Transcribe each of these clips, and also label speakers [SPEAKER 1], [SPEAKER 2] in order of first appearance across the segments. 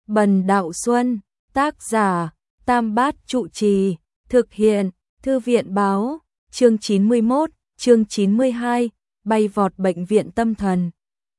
[SPEAKER 1] Bần Đạo Xuân, tác giả, Tam Bát Trụ Trì, thực hiện, Thư viện báo, chương 91, chương 92, bay vọt bệnh viện tâm thần.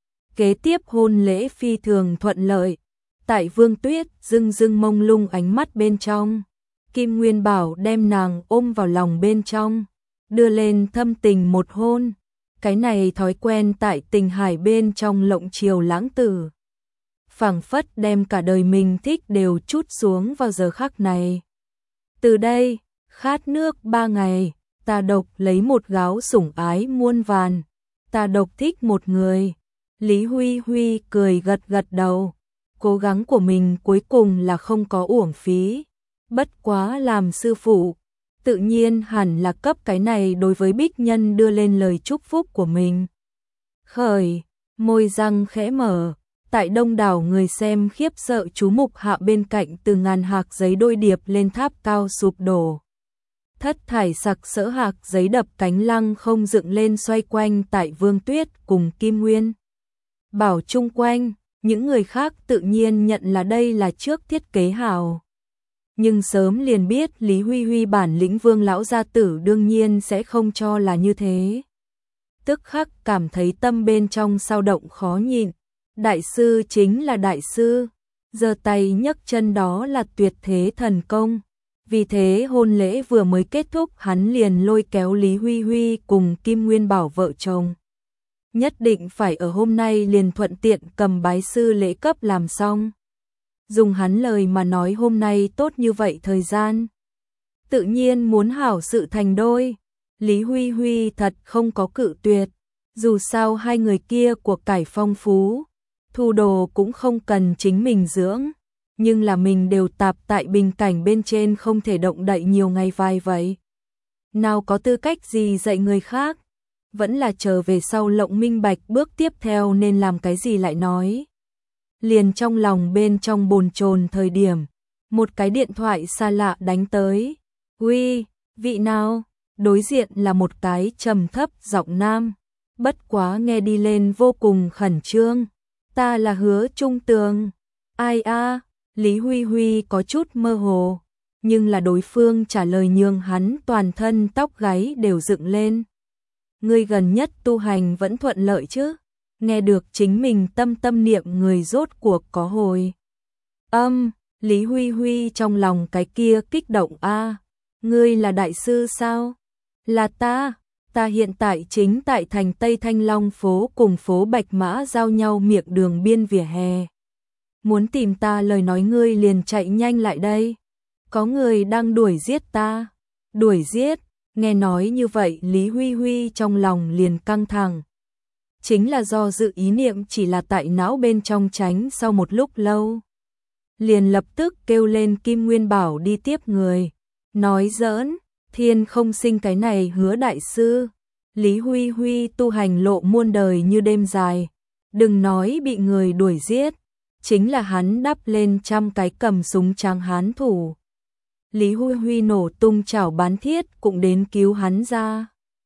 [SPEAKER 1] Kế tiếp hôn lễ phi thường thuận lợi, tại Vương Tuyết rưng rưng mông lung ánh mắt bên trong. Kim Nguyên Bảo đem nàng ôm vào lòng bên trong, đưa lên thâm tình một hôn. Cái này thói quen tại tình hải bên trong lộng triều lãng tử. Phảng phất đem cả đời mình thích đều trút xuống vào giờ khắc này. Từ đây, khát nước 3 ngày, ta độc lấy một gáo sủng ái muôn vàn. Ta độc thích một người. Lý Huy Huy cười gật gật đầu. Cố gắng của mình cuối cùng là không có uổng phí. Bất quá làm sư phụ, tự nhiên hẳn là cấp cái này đối với Bích Nhân đưa lên lời chúc phúc của mình. Khởi, môi răng khẽ mở, tại đông đảo người xem khiếp sợ chú mục hạ bên cạnh từ ngàn hạc giấy đôi điệp lên tháp cao sụp đổ. Thất thải sặc sỡ hạc giấy đập cánh lăng không dựng lên xoay quanh tại Vương Tuyết cùng Kim Nguyên Bảo chung quanh, những người khác tự nhiên nhận là đây là trước thiết kế hào. Nhưng sớm liền biết Lý Huy Huy bản lĩnh Vương lão gia tử đương nhiên sẽ không cho là như thế. Tức khắc cảm thấy tâm bên trong sao động khó nhịn. Đại sư chính là đại sư, giơ tay nhấc chân đó là tuyệt thế thần công. Vì thế hôn lễ vừa mới kết thúc hắn liền lôi kéo Lý Huy Huy cùng Kim Nguyên Bảo vợ chồng. Nhất định phải ở hôm nay liền thuận tiện cầm bái sư lễ cấp làm xong. Dùng hắn lời mà nói hôm nay tốt như vậy thời gian. Tự nhiên muốn hảo sự thành đôi. Lý Huy Huy thật không có cự tuyệt. Dù sao hai người kia cuộc cải phong phú. Thu đồ cũng không cần chính mình dưỡng. Nhưng là mình đều tạp tại bình cảnh bên trên không thể động đậy nhiều ngày vai vậy. Nào có tư cách gì dạy người khác. Vẫn là chờ về sau lộng minh bạch bước tiếp theo nên làm cái gì lại nói. Liền trong lòng bên trong bồn chồn thời điểm, một cái điện thoại xa lạ đánh tới. Uy, vị nào? Đối diện là một cái trầm thấp giọng nam. Bất quá nghe đi lên vô cùng khẩn trương. Ta là Hứa Trung Tường. Ai a? Lý Huy Huy có chút mơ hồ. Nhưng là đối phương trả lời nhường hắn toàn thân tóc gáy đều dựng lên. Ngươi gần nhất tu hành vẫn thuận lợi chứ? Nghe được chính mình tâm niệm người rốt cuộc có hồi. Lý Huy Huy trong lòng cái kia kích động a. Ngươi là đại sư sao? Là ta hiện tại chính tại thành Tây Thanh Long phố cùng phố Bạch Mã giao nhau miệng đường biên vỉa hè. Muốn tìm ta lời nói ngươi liền chạy nhanh lại đây. Có người đang đuổi giết ta. Đuổi giết? Nghe nói như vậy Lý Huy Huy trong lòng liền căng thẳng. Chính là do dự ý niệm chỉ là tại não bên trong tránh sau một lúc lâu. Liền lập tức kêu lên Kim Nguyên Bảo đi tiếp người. Nói giỡn, thiên không sinh cái này Hứa đại sư. Lý Huy Huy tu hành lộ muôn đời như đêm dài. Đừng nói bị người đuổi giết. Chính là hắn đắp lên trăm cái cầm súng trắng hán thủ. Lý Huy Huy nổ tung chảo bán thiết cũng đến cứu hắn ra.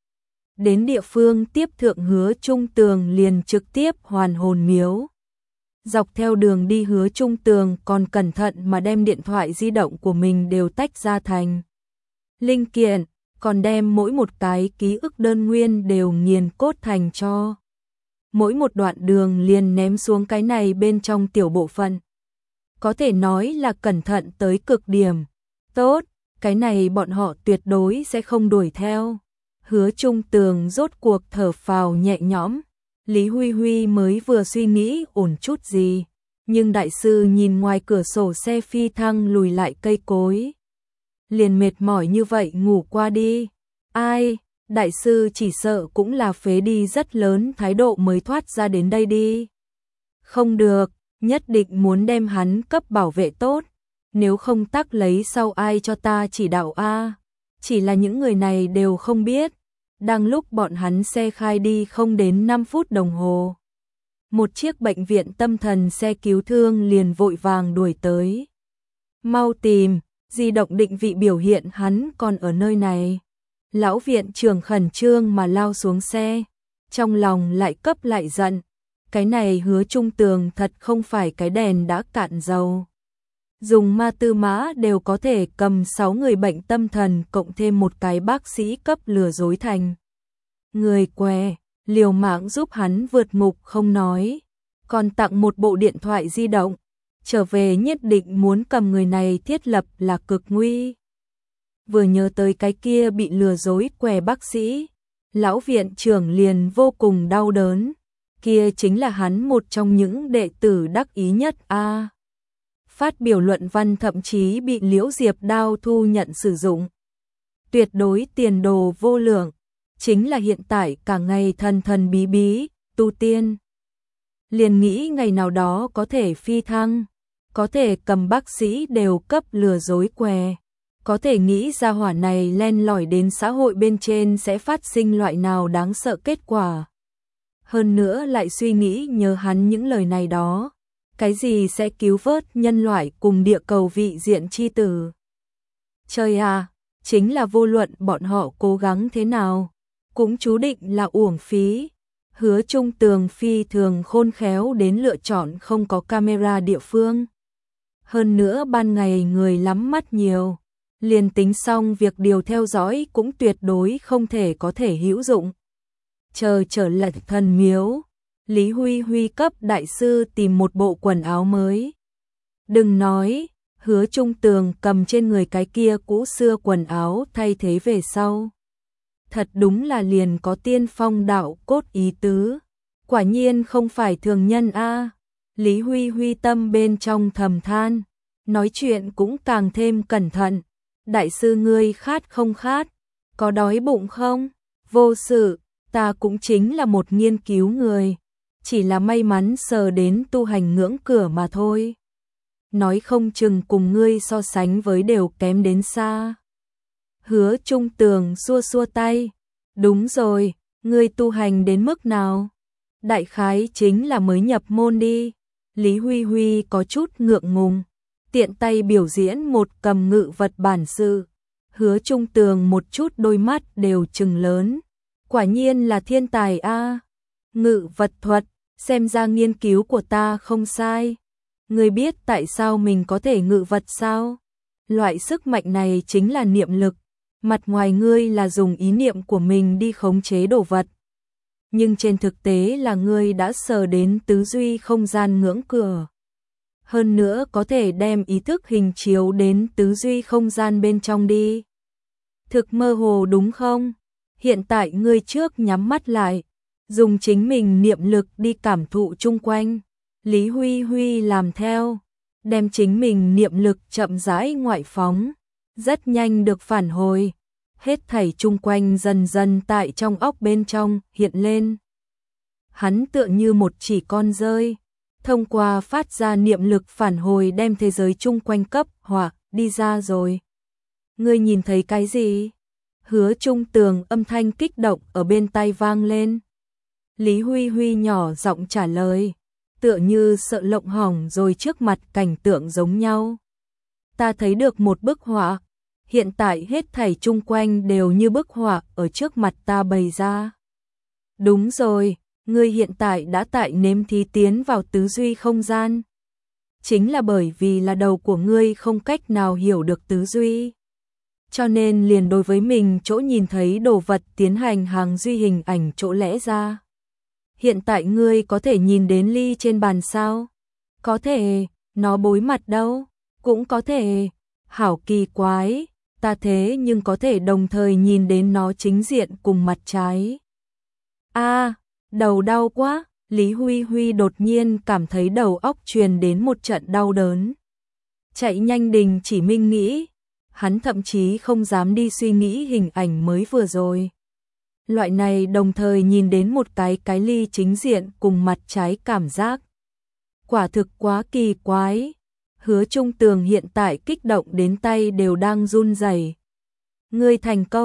[SPEAKER 1] Đến địa phương tiếp thượng Hứa Trung Tường liền trực tiếp hoàn hồn miếu. Dọc theo đường đi Hứa Trung Tường còn cẩn thận mà đem điện thoại di động của mình đều tách ra thành linh kiện, còn đem mỗi một cái ký ức đơn nguyên đều nghiền cốt thành cho. Mỗi một đoạn đường liền ném xuống cái này bên trong tiểu bộ phận. Có thể nói là cẩn thận tới cực điểm. Tốt, cái này bọn họ tuyệt đối sẽ không đuổi theo. Hứa Trung Tường rốt cuộc thở phào nhẹ nhõm. Lý Huy Huy mới vừa suy nghĩ ổn chút gì. Nhưng đại sư nhìn ngoài cửa sổ xe phi thăng lùi lại cây cối. Liền mệt mỏi như vậy ngủ qua đi. Ai, đại sư chỉ sợ cũng là phế đi rất lớn thái độ mới thoát ra đến đây đi. Không được, nhất định muốn đem hắn cấp bảo vệ tốt. Nếu không tắc lấy sau ai cho ta chỉ đạo a. Chỉ là những người này đều không biết. Đang lúc bọn hắn xe khai đi không đến 5 phút đồng hồ. Một chiếc bệnh viện tâm thần xe cứu thương liền vội vàng đuổi tới. Mau tìm, di động định vị biểu hiện hắn còn ở nơi này. Lão viện trưởng khẩn trương mà lao xuống xe. Trong lòng lại cấp lại giận. Cái này Hứa Trung Tường thật không phải cái đèn đã cạn dầu. dùng ma tư mã đều có thể cầm 6 người bệnh tâm thần cộng thêm một cái bác sĩ cấp lừa dối thành người què, liều mạng giúp hắn vượt ngục không nói, còn tặng một bộ điện thoại di động, trở về nhất định muốn cầm người này thiết lập là cực nguy. Vừa nhớ tới cái kia bị lừa dối què bác sĩ, lão viện trưởng liền vô cùng đau đớn, kia chính là hắn một trong những đệ tử đắc ý nhất a. Phát biểu luận văn thậm chí bị Liễu Diệp Đao thu nhận sử dụng. Tuyệt đối tiền đồ vô lượng, chính là hiện tại cả ngày thần thần bí bí, tu tiên. Liền nghĩ ngày nào đó có thể phi thăng, có thể cầm bác sĩ đều cấp lừa dối què, có thể nghĩ ra hỏa này len lỏi đến xã hội bên trên sẽ phát sinh loại nào đáng sợ kết quả. Hơn nữa lại suy nghĩ nhớ hắn những lời này đó. Cái gì sẽ cứu vớt nhân loại cùng địa cầu vị diện chi tử? Trời à, chính là vô luận bọn họ cố gắng thế nào, cũng chú định là uổng phí. Hứa Trung Tường phi thường khôn khéo đến lựa chọn không có camera địa phương. Hơn nữa ban ngày người lắm mắt nhiều, liền tính xong việc điều theo dõi cũng tuyệt đối không thể có thể hữu dụng. Chờ trở lại thần miếu, Lý Huy Huy cấp đại sư tìm một bộ quần áo mới. Đừng nói, Hứa Trung Tường cầm trên người cái kia cũ xưa quần áo thay thế về sau. Thật đúng là liền có tiên phong đạo cốt ý tứ. Quả nhiên không phải thường nhân a. Lý Huy Huy tâm bên trong thầm than, nói chuyện cũng càng thêm cẩn thận. Đại sư ngươi khát không khát? Có đói bụng không? Vô sự, ta cũng chính là một nghiên cứu người. Chỉ là may mắn sờ đến tu hành ngưỡng cửa mà thôi. Nói không chừng cùng ngươi so sánh với đều kém đến xa. Hứa Trung Tường xua xua tay. Đúng rồi, ngươi tu hành đến mức nào? Đại khái chính là mới nhập môn đi. Lý Huy Huy có chút ngượng ngùng, tiện tay biểu diễn một cầm ngự vật bản sự. Hứa Trung Tường một chút đôi mắt đều trừng lớn. Quả nhiên là thiên tài a. Ngự vật thuật, xem ra nghiên cứu của ta không sai. Ngươi biết tại sao mình có thể ngự vật sao? Loại sức mạnh này chính là niệm lực. Mặt ngoài ngươi là dùng ý niệm của mình đi khống chế đồ vật. Nhưng trên thực tế là ngươi đã sờ đến tứ duy không gian ngưỡng cửa. Hơn nữa có thể đem ý thức hình chiếu đến tứ duy không gian bên trong đi. Thực mơ hồ đúng không? Hiện tại ngươi trước nhắm mắt lại, dùng chính mình niệm lực đi cảm thụ chung quanh. Lý Huy Huy làm theo, đem chính mình niệm lực chậm rãi ngoại phóng, rất nhanh được phản hồi. Hết thảy chung quanh dần dần tại trong óc bên trong hiện lên. Hắn tựa như một chỉ con rơi, thông qua phát ra niệm lực phản hồi đem thế giới chung quanh cấp hỏa đi ra rồi. Ngươi nhìn thấy cái gì? Hứa Trung Tường âm thanh kích động ở bên tai vang lên. Lý Huy Huy nhỏ giọng trả lời, tựa như sợ lộng hỏng rồi trước mặt cảnh tượng giống nhau. Ta thấy được một bức họa, hiện tại hết thảy chung quanh đều như bức họa ở trước mặt ta bày ra. Đúng rồi, ngươi hiện tại đã tại nếm thí tiến vào tứ duy không gian. Chính là bởi vì là đầu của ngươi không cách nào hiểu được tứ duy. Cho nên liền đối với mình chỗ nhìn thấy đồ vật tiến hành hàng duy hình ảnh chỗ lẽ ra. Hiện tại ngươi có thể nhìn đến ly trên bàn sao? Có thể, nó bối mặt đâu? Cũng có thể. Hảo kỳ quái, ta thế nhưng có thể đồng thời nhìn đến nó chính diện cùng mặt trái. A, đầu đau quá, Lý Huy Huy đột nhiên cảm thấy đầu óc truyền đến một trận đau đớn. Chạy nhanh đình chỉ minh nghĩ, hắn thậm chí không dám đi suy nghĩ hình ảnh mới vừa rồi. Loại này đồng thời nhìn đến một cái ly chính diện cùng mặt trái cảm giác. Quả thực quá kỳ quái. Hứa Trung Tường hiện tại kích động đến tay đều đang run rẩy. Ngươi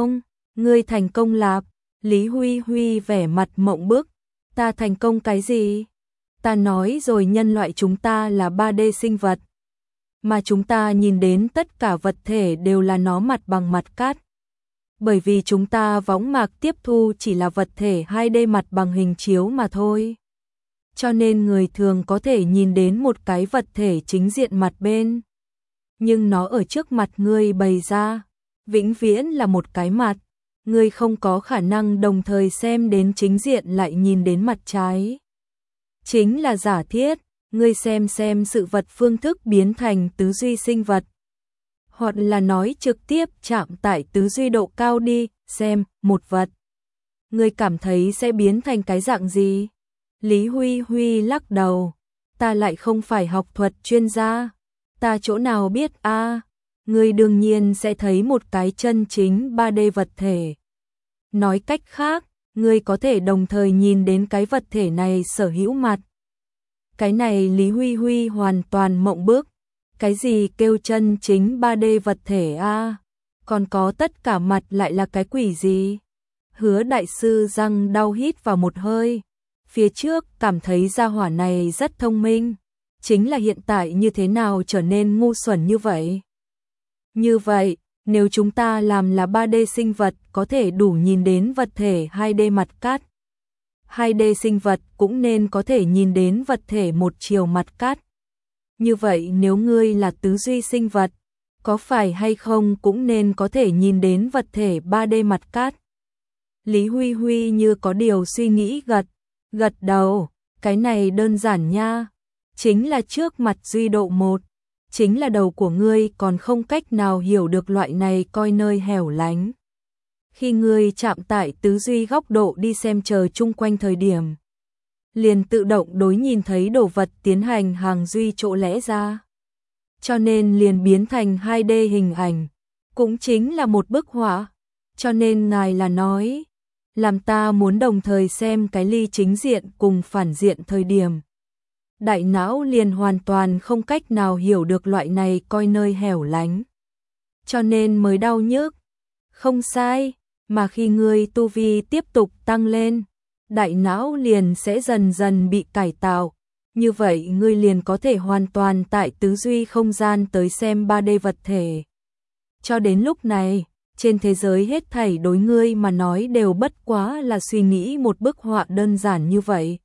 [SPEAKER 1] thành công lạp. Lý Huy Huy vẻ mặt mộng bức. Ta thành công cái gì? Ta nói rồi nhân loại chúng ta là 3D sinh vật. Mà chúng ta nhìn đến tất cả vật thể đều là nó mặt bằng mặt cát. Bởi vì chúng ta võng mạc tiếp thu chỉ là vật thể 2D mặt bằng hình chiếu mà thôi. Cho nên người thường có thể nhìn đến một cái vật thể chính diện mặt bên. nhưng nó ở trước mặt ngươi bày ra, vĩnh viễn là một cái mặt, ngươi không có khả năng đồng thời xem đến chính diện lại nhìn đến mặt trái. Chính là giả thiết, ngươi xem sự vật phương thức biến thành tứ duy sinh vật. Hoặc là nói trực tiếp chạm tại tứ duy độ cao đi, xem một vật. Ngươi cảm thấy sẽ biến thành cái dạng gì? Lý Huy Huy lắc đầu, ta lại không phải học thuật chuyên gia, ta chỗ nào biết a? Ngươi đương nhiên sẽ thấy một cái chân chính 3D vật thể. Nói cách khác, ngươi có thể đồng thời nhìn đến cái vật thể này sở hữu mặt. Cái này Lý Huy Huy hoàn toàn mộng bức. Cái gì kêu chân chính 3D vật thể a? Còn có tất cả mặt lại là cái quỷ gì? Hứa đại sư răng đau hít vào một hơi. Phía trước cảm thấy gia hỏa này rất thông minh. Chính là hiện tại như thế nào trở nên ngu xuẩn như vậy? Như vậy, nếu chúng ta làm là 3D sinh vật có thể đủ nhìn đến vật thể 2D mặt cắt. 2D sinh vật cũng nên có thể nhìn đến vật thể một chiều mặt cắt. Như vậy nếu ngươi là tứ duy sinh vật, có phải hay không cũng nên có thể nhìn đến vật thể 3D mặt cắt. Lý Huy Huy như có điều suy nghĩ gật đầu, cái này đơn giản nha, chính là trước mặt duy độ 1, chính là đầu của ngươi còn không cách nào hiểu được loại này coi nơi hẻo lánh. Khi ngươi chạm tại tứ duy góc độ đi xem trời chung quanh thời điểm, liền tự động đối nhìn thấy đồ vật tiến hành hàng duy chỗ lẽ ra. Cho nên liền biến thành 2D hình ảnh, cũng chính là một bức họa. Cho nên ngài là nói, làm ta muốn đồng thời xem cái ly chính diện cùng phản diện thời điểm. Đại não liền hoàn toàn không cách nào hiểu được loại này coi nơi hẻo lánh. Cho nên mới đau nhức. Không sai, mà khi ngươi tu vi tiếp tục tăng lên, đại não liền sẽ dần dần bị cải tạo. Như vậy ngươi liền có thể hoàn toàn tại tứ duy không gian tới xem 3D vật thể. Cho đến lúc này, trên thế giới hết thảy đối ngươi mà nói đều bất quá là suy nghĩ một bức họa đơn giản như vậy.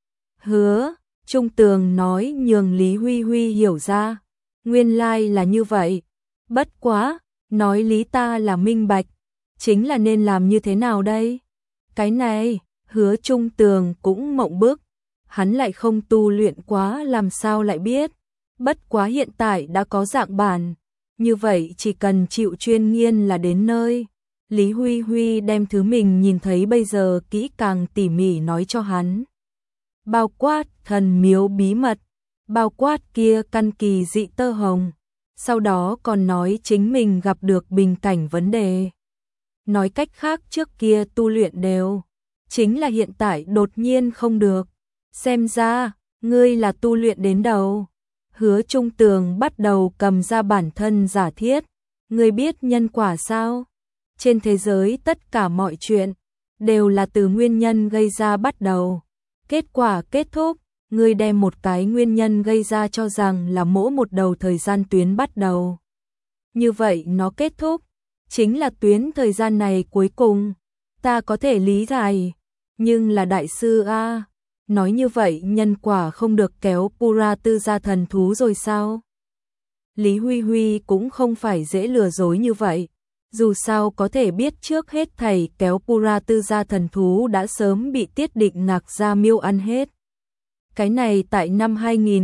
[SPEAKER 1] Hứa, Trung Tường nói nhường Lý Huy Huy hiểu ra. Nguyên lai là như vậy. Bất quá, nói lý ta là minh bạch. Chính là nên làm như thế nào đây? Cái này, Hứa Trung Tường cũng mộng bức. Hắn lại không tu luyện quá làm sao lại biết. Bất quá hiện tại đã có dạng bản. Như vậy chỉ cần chịu chuyên nghiên là đến nơi. Lý Huy Huy đem thứ mình nhìn thấy bây giờ kỹ càng tỉ mỉ nói cho hắn. Bao quát thần miếu bí mật, bao quát kia căn kỳ dị tơ hồng. Sau đó còn nói chính mình gặp được bình cảnh vấn đề. Nói cách khác trước kia tu luyện đều. Chính là hiện tại đột nhiên không được. Xem ra, ngươi là tu luyện đến đầu. Hứa Trung Tường bắt đầu cầm ra bản thân giả thiết. Ngươi biết nhân quả sao? Trên thế giới tất cả mọi chuyện đều là từ nguyên nhân gây ra bắt đầu. Kết quả kết thúc, ngươi đem một cái nguyên nhân gây ra cho rằng là mỗi một đầu thời gian tuyến bắt đầu. Như vậy nó kết thúc, chính là tuyến thời gian này cuối cùng. Ta có thể lý giải, nhưng là đại sư a, nói như vậy nhân quả không được kéo Pura Tư gia thần thú rồi sao? Lý Huy Huy cũng không phải dễ lừa dối như vậy. Dù sao có thể biết trước hết thầy kéo Pura Tư gia thần thú đã sớm bị Tiết Định Ngạc Gia Miêu ăn hết. Cái này tại năm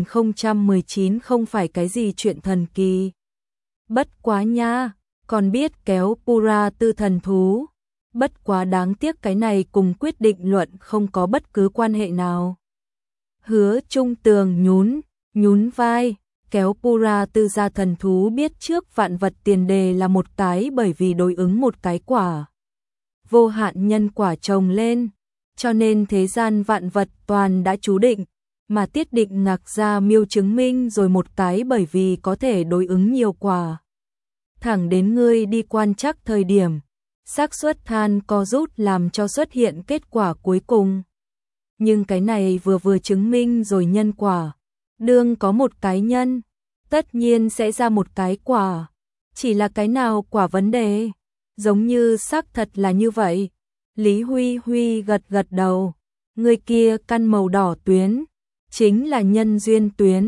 [SPEAKER 1] 2019 không phải cái gì chuyện thần kỳ. Bất quá nha, còn biết kéo Pura Tư thần thú. Bất quá đáng tiếc cái này cùng quyết định luận không có bất cứ quan hệ nào. Hứa Trung Tường nhún vai. Kéo Pura Tư gia thần thú biết trước vạn vật tiền đề là một cái bởi vì đối ứng một cái quả. Vô hạn nhân quả chồng lên, cho nên thế gian vạn vật toàn đã chú định, mà Tiết Định Ngạc Gia Miêu chứng minh rồi một cái bởi vì có thể đối ứng nhiều quả. Thẳng đến ngươi đi quan trắc thời điểm, xác suất than co rút làm cho xuất hiện kết quả cuối cùng. Nhưng cái này vừa chứng minh rồi nhân quả. Đương có một cái nhân, tất nhiên sẽ ra một cái quả. Chỉ là cái nào quả vấn đề, giống như xác thật là như vậy. Lý Huy Huy gật đầu, người kia căn màu đỏ tuyến, chính là nhân duyên tuyến.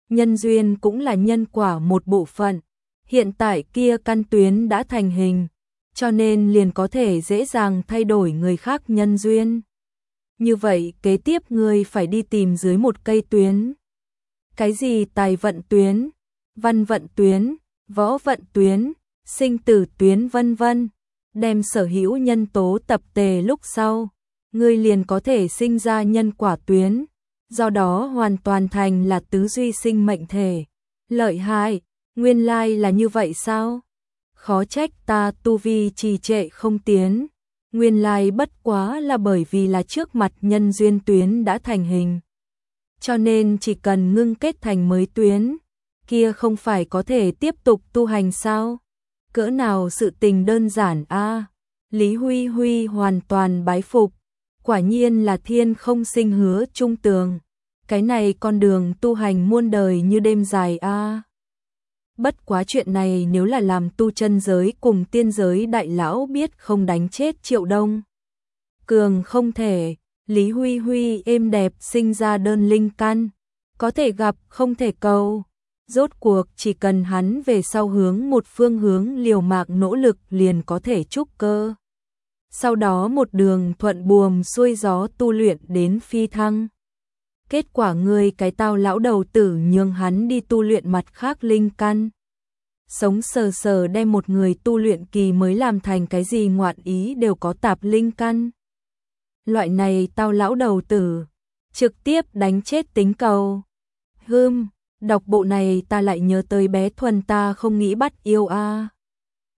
[SPEAKER 1] nhân duyên cũng là nhân quả một bộ phận. Hiện tại kia căn tuyến đã thành hình, cho nên liền có thể dễ dàng thay đổi người khác nhân duyên. Như vậy kế tiếp ngươi phải đi tìm dưới một cây tuyến. Cái gì tài vận tuyến, văn vận tuyến, võ vận tuyến, sinh tử tuyến vân vân, đem sở hữu nhân tố tập tề lúc sau, ngươi liền có thể sinh ra nhân quả tuyến, do đó hoàn toàn thành là tứ duy sinh mệnh thể. Lợi hại, nguyên lai là như vậy sao? Khó trách ta tu vi trì trệ không tiến, nguyên lai bất quá là bởi vì là trước mặt nhân duyên tuyến đã thành hình. Cho nên chỉ cần ngưng kết thành mới tuyến, kia không phải có thể tiếp tục tu hành sao? Cỡ nào sự tình đơn giản a. Lý Huy Huy hoàn toàn bái phục, quả nhiên là thiên không sinh hứa trung tường, cái này con đường tu hành muôn đời như đêm dài a. Bất quá chuyện này nếu là làm tu chân giới cùng tiên giới đại lão biết không đánh chết Triệu Đông Cường không thể. Lý Huy Huy êm đẹp sinh ra đơn linh căn, có thể gặp không thể cầu. Rốt cuộc chỉ cần hắn về sau hướng một phương hướng liều mạng nỗ lực liền có thể trúc cơ. Sau đó một đường thuận buồm xuôi gió tu luyện đến phi thăng. Kết quả ngươi cái tao lão đầu tử nhường hắn đi tu luyện mặt khác linh căn. Sống sờ sờ đem một người tu luyện kỳ mới làm thành cái gì ngoạn ý đều có tạp linh căn. Loại này tao lão đầu tử, trực tiếp đánh chết tính cầu. Đọc bộ này ta lại nhớ tới bé Thuần ta không nghĩ bắt yêu a.